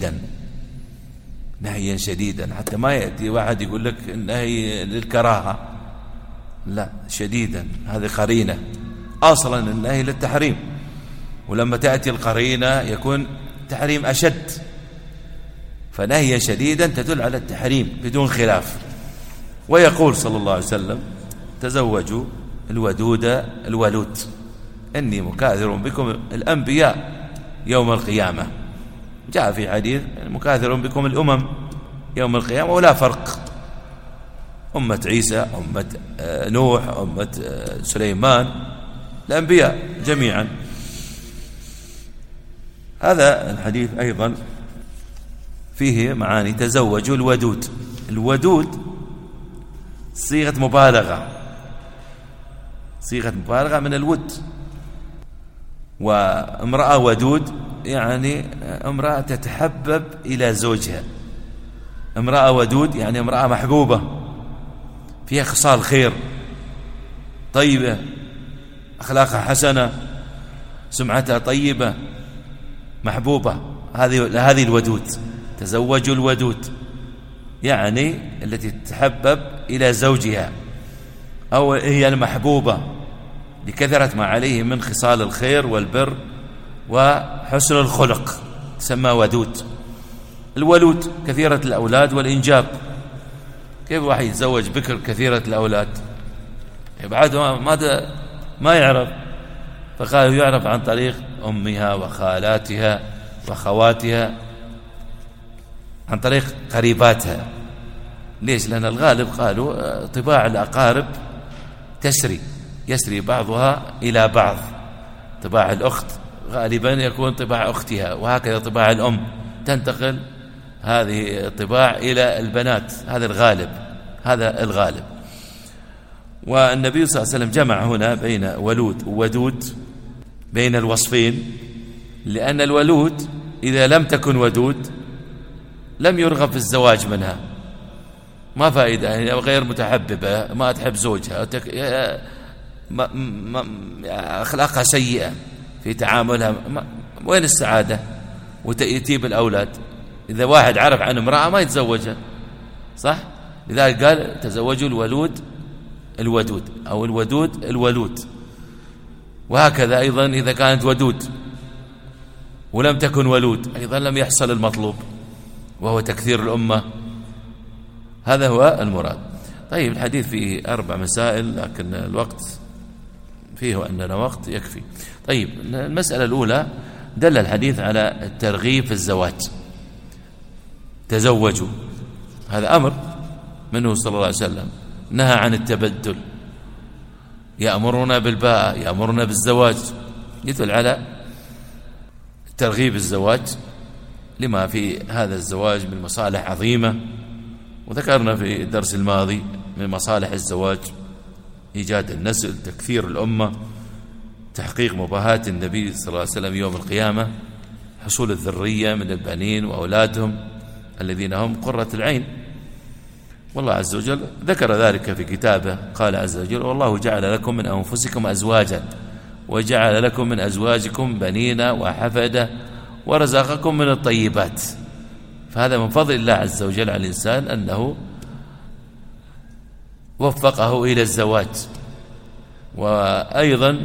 شديدا، حتى ما يأتي واحد يقول لك النهي للكراهة، لا، شديدا. هذه قرينة، أصلا النهي للتحريم، ولما تأتي القرينة يكون تحريم أشد، فنهيا شديدا تدل على التحريم بدون خلاف. ويقول صلى الله عليه وسلم: تزوجوا الودود الولود، إني مكاثر بكم الأنبياء يوم القيامة. جاء في حديث: مكاثر بكم الأمم يوم القيامة، ولا فرق، أمة عيسى، أمة نوح، أمة سليمان، الأنبياء جميعا. هذا الحديث أيضا فيه معاني. تزوجوا الودود. الودود صيغة مبالغة من الود. وامرأة ودود يعني امرأة تتحبب إلى زوجها. امرأة ودود يعني امرأة محبوبة، فيها خصال خير، طيبة، أخلاقها حسنة، سمعتها طيبة، محبوبة. هذه الودود. تزوجوا الودود يعني التي تتحبب إلى زوجها، أو هي المحبوبة لكثرة ما عليه من خصال الخير والبر وحسن الخلق، تسمى ودود. الولود كثيرة الأولاد والإنجاب. كيف واحد يتزوج بكر كثيرة الأولاد؟ بعد ما يعرف، فقالوا يعرف عن طريق أمها وخالاتها وخواتها، عن طريق قريباتها. ليش؟ لأن الغالب قالوا طباع الأقارب يسري بعضها إلى بعض. طباع الأخت غالبا يكون طباع أختها، وهكذا طباع الأم تنتقل هذه الطباع إلى البنات. هذا الغالب. والنبي صلى الله عليه وسلم جمع هنا بين ولود وودود، بين الوصفين، لأن الولود إذا لم تكن ودود لم يرغب في الزواج منها، ما فائدة، يعني غير متحببة، ما تحب زوجها، أخلاقها سيئة في تعاملها، وين السعادة وتأتيب الأولاد؟ إذا واحد عرف عن امرأة ما يتزوجها، صح؟ لذلك قال: تزوجوا الولود الودود، أو الودود الولود. وهكذا أيضا إذا كانت ودود ولم تكن ولود أيضا لم يحصل المطلوب، وهو تكثير الأمة. هذا هو المراد. طيب، الحديث فيه 4 مسائل، لكن الوقت فيه أننا وقت يكفي. طيب، المسألة الأولى: دل الحديث على الترغيب في الزواج. تزوجوا، هذا أمر منه صلى الله عليه وسلم، نهى عن التبدل. يأمرون بالباء، يأمرون بالزواج، يدل على ترغيب الزواج لما في هذا الزواج من مصالح عظيمة. وذكرنا في الدرس الماضي من مصالح الزواج إيجاد النسل، تكثير الأمة، تحقيق مباهات النبي صلى الله عليه وسلم يوم القيامة، حصول الذرية من البنين وأولادهم الذين هم قرة العين. والله عز وجل ذكر ذلك في كتابه، قال عز وجل: والله جعل لكم من أنفسكم أزواجا وجعل لكم من أزواجكم بنين وحفدة ورزقكم من الطيبات. فهذا من فضل الله عز وجل على الإنسان أنه وفقه إلى الزواج، وأيضا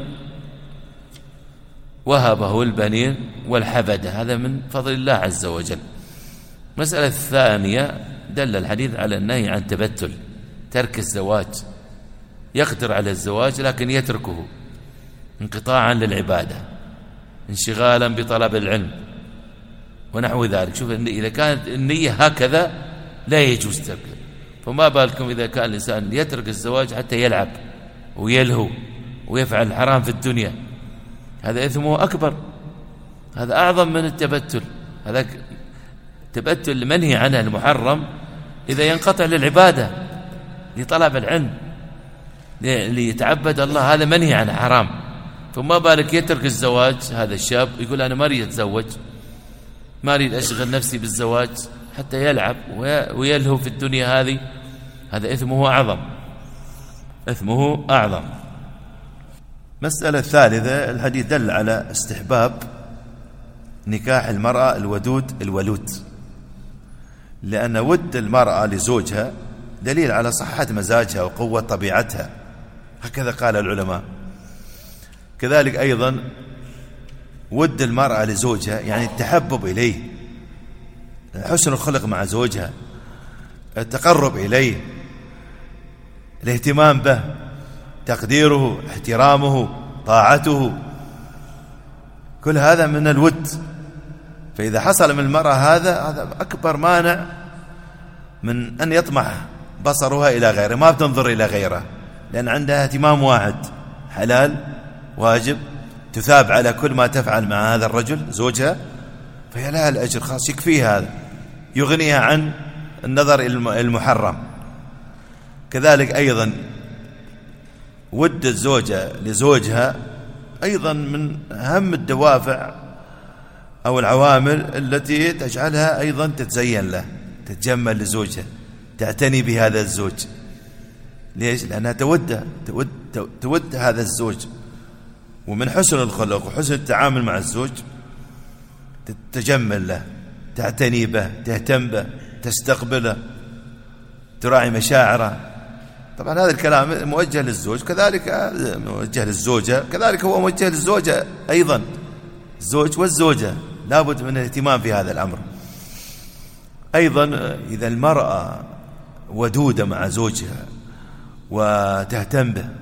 وهبه البنين والحفدة، هذا من فضل الله عز وجل. مسألة الثانية، دل الحديث على النهي عن تبتل، ترك الزواج، يقدر على الزواج لكن يتركه انقطاعا للعبادة، انشغالا بطلب العلم ونحو ذلك. شوف، إذا كانت النية هكذا لا يجوز تركه، فما بالكم إذا كان الإنسان يترك الزواج حتى يلعب ويلهو ويفعل الحرام في الدنيا، هذا إثمه أكبر، هذا أعظم من التبتل. هذا التبتل المنهي عنه المحرم إذا ينقطع للعبادة لطلب العلم ليتعبد الله، هذا منهي عنه حرام. فما بالك يترك الزواج، هذا الشاب يقول أنا ما أريد أتزوج، ما أريد أشغل نفسي بالزواج حتى يلعب ويلهو في الدنيا هذه، هذا إثمه أعظم، إثمه أعظم. مسألة الثالثة، الحديث دل على استحباب نكاح المرأة الودود الولود، لأن ود المرأة لزوجها دليل على صحة مزاجها وقوة طبيعتها، هكذا قال العلماء. كذلك أيضا ود المرأة لزوجها يعني التحبب إليه، حسن الخلق مع زوجها، التقرب إليه، الاهتمام به، تقديره، احترامه، طاعته، كل هذا من الود. فإذا حصل من المرأة هذا أكبر مانع من أن يطمح بصرها إلى غيره، ما بتنظر إلى غيره، لأن عندها اهتمام واحد حلال واجب، تثاب على كل ما تفعل مع هذا الرجل زوجها، فهي لها الأجر خاص يكفيها، هذا يغنيها عن النظر المحرم. كذلك أيضا ود الزوجة لزوجها أيضا من أهم الدوافع أو العوامل التي تجعلها أيضا تتزين له، تتجمل لزوجها، تعتني بهذا الزوج. ليش؟ لأنها تود هذا الزوج، ومن حسن الخلق وحسن التعامل مع الزوج تتجمل له، تعتني به، تهتم به، تستقبله، تراعي مشاعره. طبعا هذا الكلام موجه للزوج، كذلك موجه للزوجة، كذلك هو موجه للزوجة أيضا، الزوج والزوجة لابد من الاهتمام في هذا الأمر. أيضا إذا المرأة ودودة مع زوجها وتهتم به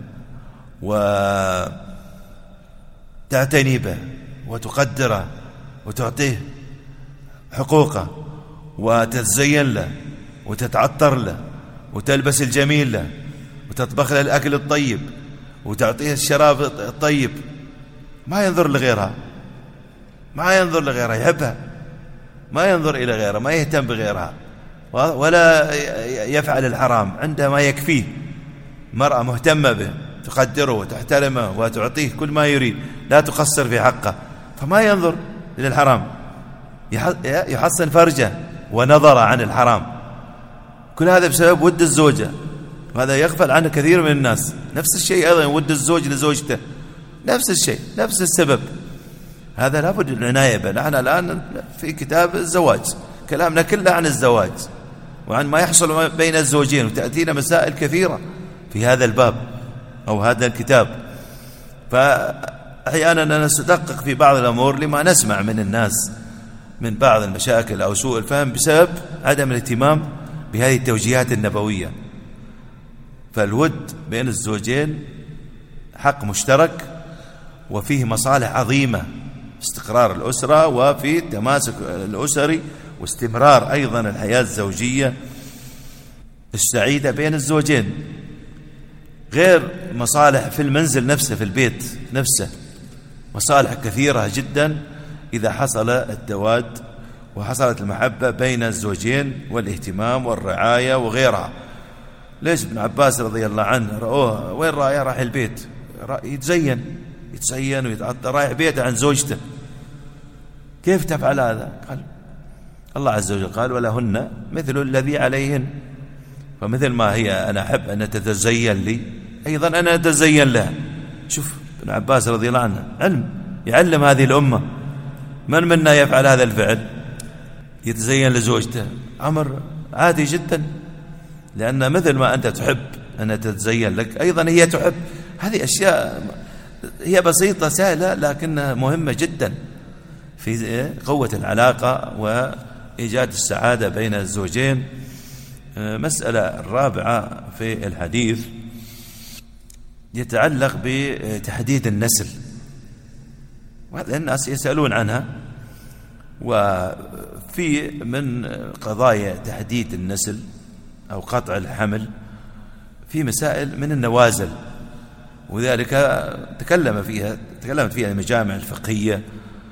وتعتني به وتقدره وتعطيه حقوقه وتتزين له وتتعطر له وتلبس الجميل له وتطبخ له الأكل الطيب وتعطيه الشراب الطيب، ما ينظر لغيرها، ما ينظر لغيرها، يحبها، ما ينظر إلى غيرها، ما يهتم بغيرها ولا يفعل الحرام، عندها ما يكفيه. مرأة مهتمة به، تقدره وتحترمه وتعطيه كل ما يريد، لا تقصر في حقه، فما ينظر إلى الحرام، يحصن فرجه ونظر عن الحرام. كل هذا بسبب ود الزوجة، وهذا يغفل عنه كثير من الناس. نفس الشيء أيضا ود الزوج لزوجته، نفس الشيء، نفس السبب، هذا لابد العناية به. نحن الآن في كتاب الزواج، كلامنا كله عن الزواج وعن ما يحصل بين الزوجين، وتأتينا مسائل كثيرة في هذا الباب أو هذا الكتاب. فأحيانا نستدقق في بعض الأمور لما نسمع من الناس من بعض المشاكل أو سوء الفهم بسبب عدم الاهتمام بهذه التوجيهات النبوية. فالود بين الزوجين حق مشترك، وفيه مصالح عظيمة في استقرار الأسرة وفي التماسك الأسري واستمرار أيضا الحياة الزوجية السعيدة بين الزوجين. غير مصالح في المنزل نفسه، في البيت نفسه، مصالح كثيرة جدا إذا حصل التواد وحصلت المحبة بين الزوجين والاهتمام والرعاية وغيرها. ليش ابن عباس رضي الله عنه رأوه وين رايح البيت، يتزين ويتعطر، رايح بيته عن زوجته، كيف تفعل هذا؟ قال الله عز وجل قال ولهن مثل الذي عليهن، فمثل ما هي أنا أحب أن تتزين لي أيضا أنا أتزين لها. شوف ابن عباس رضي الله عنه علم، يعلم هذه الأمة، من منا يفعل هذا الفعل يتزين لزوجته؟ أمر عادي جدا، لأن مثل ما أنت تحب أن تتزين لك أيضا هي تحب. هذه أشياء هي بسيطة سهلة لكنها مهمة جدا في قوة العلاقة وإيجاد السعادة بين الزوجين. مسألة الرابعة في الحديث يتعلق بتحديد النسل، وهذا الناس يسألون عنها، وفي من قضايا تحديد النسل أو قطع الحمل في مسائل من النوازل، وذلك تكلمت فيها المجامع الفقهية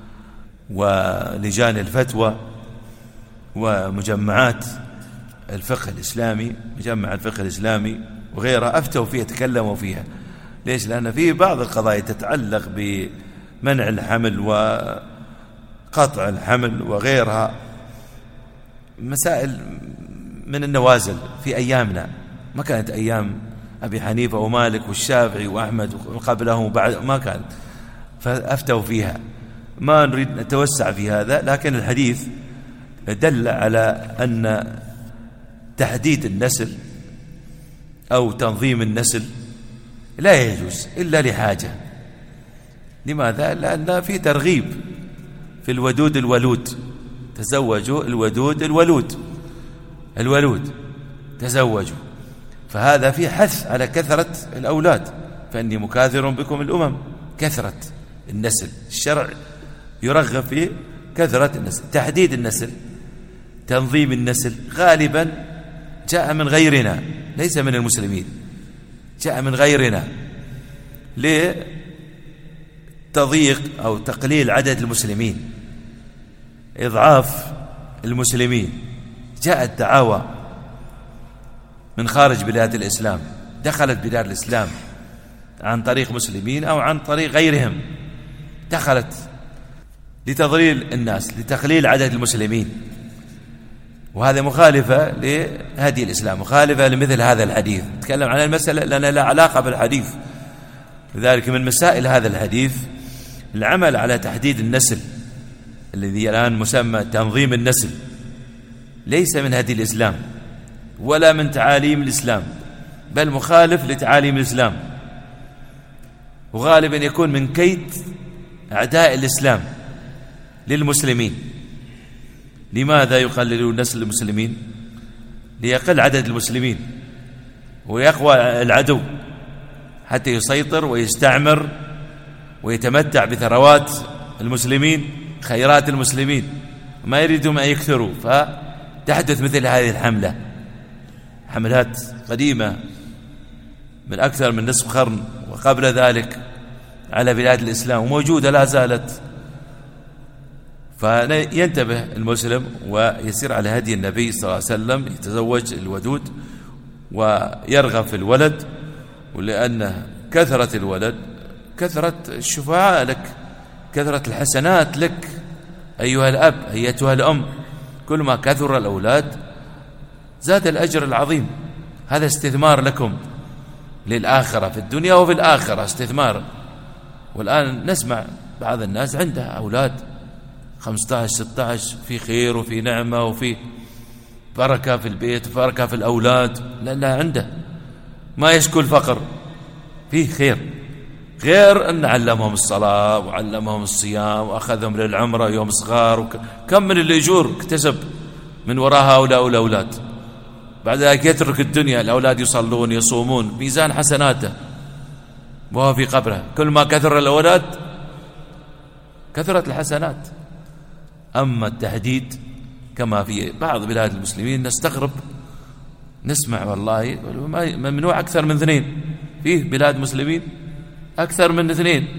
ولجان الفتوى ومجمعات الفقه الإسلامي، مجمع الفقه الإسلامي وغيرها أفتوا فيها، تكلموا فيها. ليش؟ لأن في بعض القضايا تتعلق بمنع الحمل وقطع الحمل وغيرها، مسائل من النوازل في أيامنا، ما كانت أيام أبي حنيفة ومالك والشافعي وأحمد قبلهم وبعد، ما كانت، فأفتوا فيها. ما نريد نتوسع في هذا، لكن الحديث دل على أن تحديد النسل أو تنظيم النسل لا يجوز إلا لحاجة. لماذا؟ لأن في ترغيب في الودود الولود، تزوجوا الودود الولود تزوجوا، فهذا في حث على كثرة الأولاد، فإني مكاثر بكم الأمم، كثرة النسل. الشرع يرغب في كثرة النسل. تحديد النسل، تنظيم النسل غالبا جاء من غيرنا، ليس من المسلمين، جاء من غيرنا لتضييق أو تقليل عدد المسلمين، إضعاف المسلمين. جاءت دعاوى من خارج بلاد الإسلام، دخلت بلاد الإسلام عن طريق مسلمين أو عن طريق غيرهم، دخلت لتضليل الناس، لتقليل عدد المسلمين، وهذا مخالفة لهدي الإسلام، مخالفة لمثل هذا الحديث. نتكلم عن المسألة لأنها لا علاقة بالحديث. لذلك من مسائل هذا الحديث العمل على تحديد النسل الذي الآن مسمى تنظيم النسل، ليس من هدي الإسلام ولا من تعاليم الإسلام، بل مخالف لتعاليم الإسلام، وغالبا يكون من كيد أعداء الإسلام للمسلمين. لماذا يقللون نسل المسلمين؟ ليقل عدد المسلمين ويقوى العدو حتى يسيطر ويستعمر ويتمتع بثروات المسلمين، خيرات المسلمين، ما يريدون أن يكثروا. فتحدث مثل هذه الحملة، حملات قديمة من أكثر من نصف قرن وقبل ذلك على بلاد الإسلام، وموجودة لا زالت. فينتبه المسلم ويسير على هدي النبي صلى الله عليه وسلم، يتزوج الودود ويرغب في الولد، ولأن كثرة الولد كثرة الشفعاء لك، كثرة الحسنات لك أيها الأب أيتها الأم. كل ما كثر الأولاد زاد الأجر العظيم. هذا استثمار لكم للآخرة، في الدنيا وفي الآخرة استثمار. والآن نسمع بعض الناس عنده أولاد 15 16، في خير وفي نعمة وفي بركة في البيت وبركة في الأولاد، لأنها عنده ما يشكو الفقر، فيه خير، غير أن علمهم الصلاة وعلمهم الصيام وأخذهم للعمرة يوم صغار، كم من الأجور اكتسب من وراء هؤلاء الأولاد. بعد ذلك يترك الدنيا، الأولاد يصلون يصومون، ميزان حسناته وهو في قبره. كل ما كثر الأولاد كثرت الحسنات. أما التحديد كما في بعض بلاد المسلمين نستغرب، نسمع والله ممنوع أكثر من 2، فيه بلاد مسلمين أكثر من 2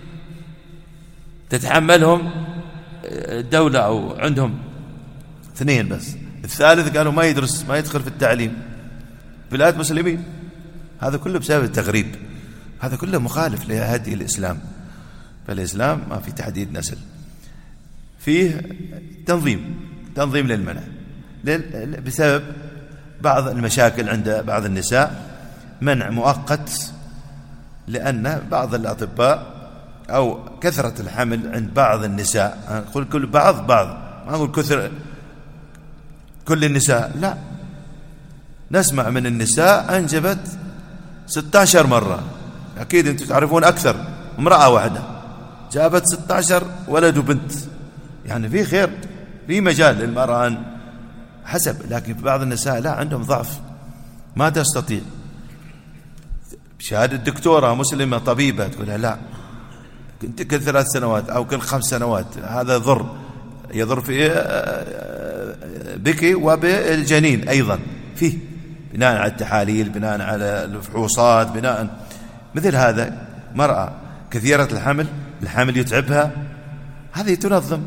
تتحملهم الدولة أو عندهم 2 بس، الثالث قالوا ما يدرس، ما يدخل في التعليم. بلاد مسلمين. هذا كله بسبب التغريب، هذا كله مخالف لهدي الإسلام. فالإسلام ما في تحديد نسل، فيه تنظيم للمنع بسبب بعض المشاكل عند بعض النساء، منع مؤقت لأن بعض الأطباء أو كثرة الحمل عند بعض النساء، أقول كل بعض، ما أقول كثر كل النساء، لا، نسمع من النساء أنجبت 16 مرة، أكيد أنتم تعرفون أكثر، امرأة واحدة جابت 16 ولد وبنت، يعني في خير، في مجال للمرأة أن حسب، لكن في بعض النساء لا، عندهم ضعف ما تستطيع. شهادة دكتورة مسلمة طبيبة تقولها لا، كنت كل 3 سنوات أو كل 5 سنوات، هذا يضر في بك وبالجنين أيضا، فيه بناء على التحاليل، بناء على الفحوصات، بناء مثل هذا. مرأة كثيرة الحمل يتعبها، هذه تنظم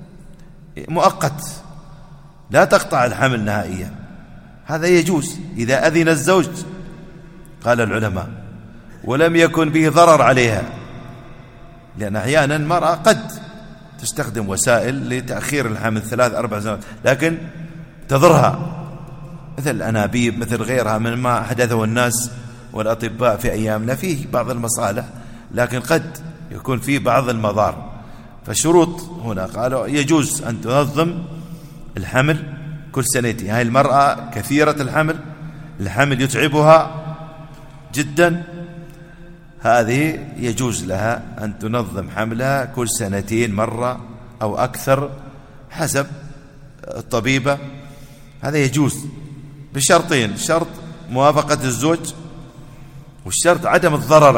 مؤقت، لا تقطع الحمل نهائيا، هذا يجوز إذا أذن الزوج، قال العلماء، ولم يكن به ضرر عليها، لأن أحيانا المرأة قد تستخدم وسائل لتأخير الحمل 3-4 سنوات، لكن تضرها، مثل الأنابيب، مثل غيرها من ما حدثه الناس والأطباء في أيامنا، فيه بعض المصالح، لكن قد يكون فيه بعض المضار. فالشروط هنا قالوا يجوز أن تنظم الحمل كل 2 هاي المرأة كثيرة الحمل يتعبها جدا، هذه يجوز لها أن تنظم حملها كل 2 مرة أو أكثر حسب الطبيبة، هذا يجوز بشرطين: شرط موافقة الزوج، والشرط عدم الضرر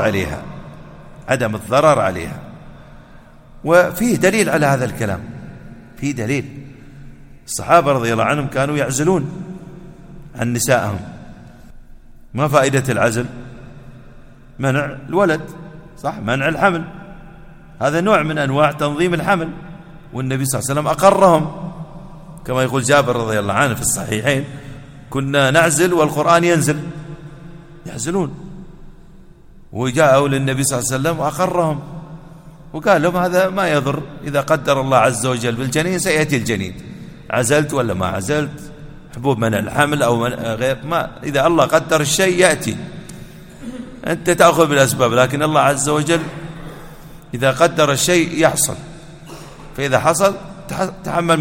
عليها. وفيه دليل على هذا الكلام، فيه دليل. الصحابة رضي الله عنهم كانوا يعزلون عن نسائهم. ما فائدة العزل؟ منع الولد، صح، منع الحمل، هذا نوع من أنواع تنظيم الحمل، والنبي صلى الله عليه وسلم أقرهم، كما يقول جابر رضي الله عنه في الصحيحين: كنا نعزل والقرآن ينزل. يعزلون، وجاءوا للنبي صلى الله عليه وسلم وأقرهم وقال لهم هذا ما يضر، إذا قدر الله عز وجل بالجنين سيأتي الجنين، عزلت ولا ما عزلت، حبوب منع الحمل أو غير، ما إذا الله قدر الشيء يأتي، أنت تأخذ بالأسباب، لكن الله عز وجل إذا قدر الشيء يحصل، فإذا حصل تحمل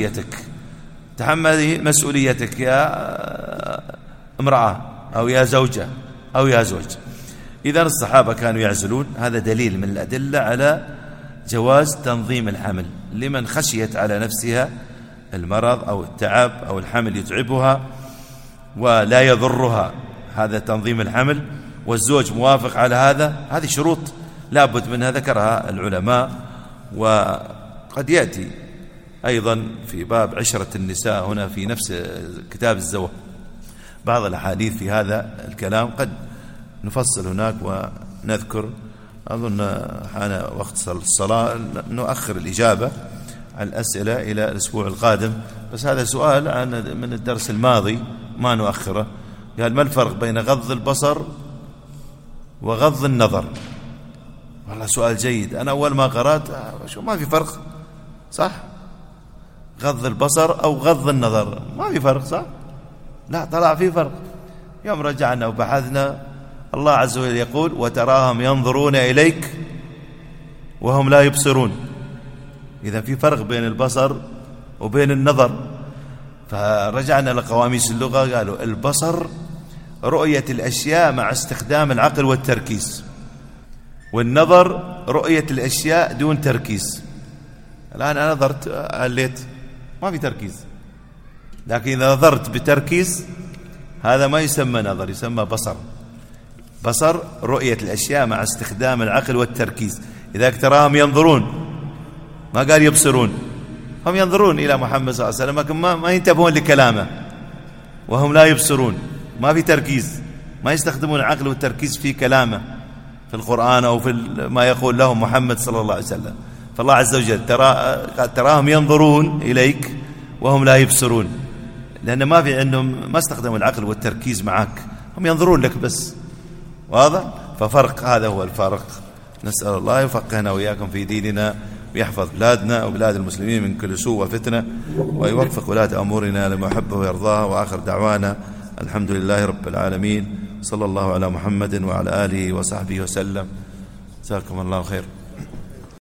مسؤوليتك يا امرأة أو يا زوجة أو يا زوج. إذن الصحابة كانوا يعزلون، هذا دليل من الأدلة على جواز تنظيم الحمل لمن خشيت على نفسها المرض أو التعب أو الحمل يتعبها ولا يضرها، هذا تنظيم الحمل، والزوج موافق على هذا، هذه شروط لابد منها ذكرها العلماء. وقد يأتي أيضا في باب عشرة النساء هنا في نفس كتاب الزواج بعض الأحاديث في هذا الكلام، قد نفصل هناك ونذكر. أظن حان وقت الصلاة، نؤخر الإجابة على الأسئلة إلى الأسبوع القادم، بس هذا سؤال من الدرس الماضي ما نؤخره. قال: ما الفرق بين غض البصر وغض النظر؟ والله سؤال جيد. أنا أول ما قرأت ما في فرق، صح؟ غض البصر أو غض النظر ما في فرق، صح؟ لا، طلع في فرق. يوم رجعنا وبحثنا، الله عز وجل يقول: وتراهم ينظرون إليك وهم لا يبصرون. إذا في فرق بين البصر وبين النظر. فرجعنا لقواميس اللغة، قالوا البصر رؤية الأشياء مع استخدام العقل والتركيز، والنظر رؤية الأشياء دون تركيز. الآن أنا نظرت عليت ما في تركيز، لكن إذا نظرت بتركيز هذا ما يسمى نظر، يسمى بصر. بصر رؤية الأشياء مع استخدام العقل والتركيز. إذا تراهم ينظرون، ما قال يبصرون، هم ينظرون إلى محمد صلى الله عليه وسلم لكن ما ينتبهون لكلامه، وهم لا يبصرون، ما في تركيز. ما يستخدمون العقل والتركيز في كلامه في القرآن أو في ما يقول لهم محمد صلى الله عليه وسلم. فالله عز وجل تراهم ينظرون إليك وهم لا يبصرون، لأن ما في عندهم، ما استخدموا العقل والتركيز معك، هم ينظرون لك بس. واضح؟ ففرق، هذا هو الفرق. نسأل الله يفقهنا وإياكم في ديننا، ويحفظ بلادنا وبلاد المسلمين من كل سوء وفتنة، ويوفق ولاة أمورنا لما يحبه ويرضاه. وآخر دعوانا الحمد لله رب العالمين، صلى الله على محمد وعلى آله وصحبه وسلم. جزاكم الله خير.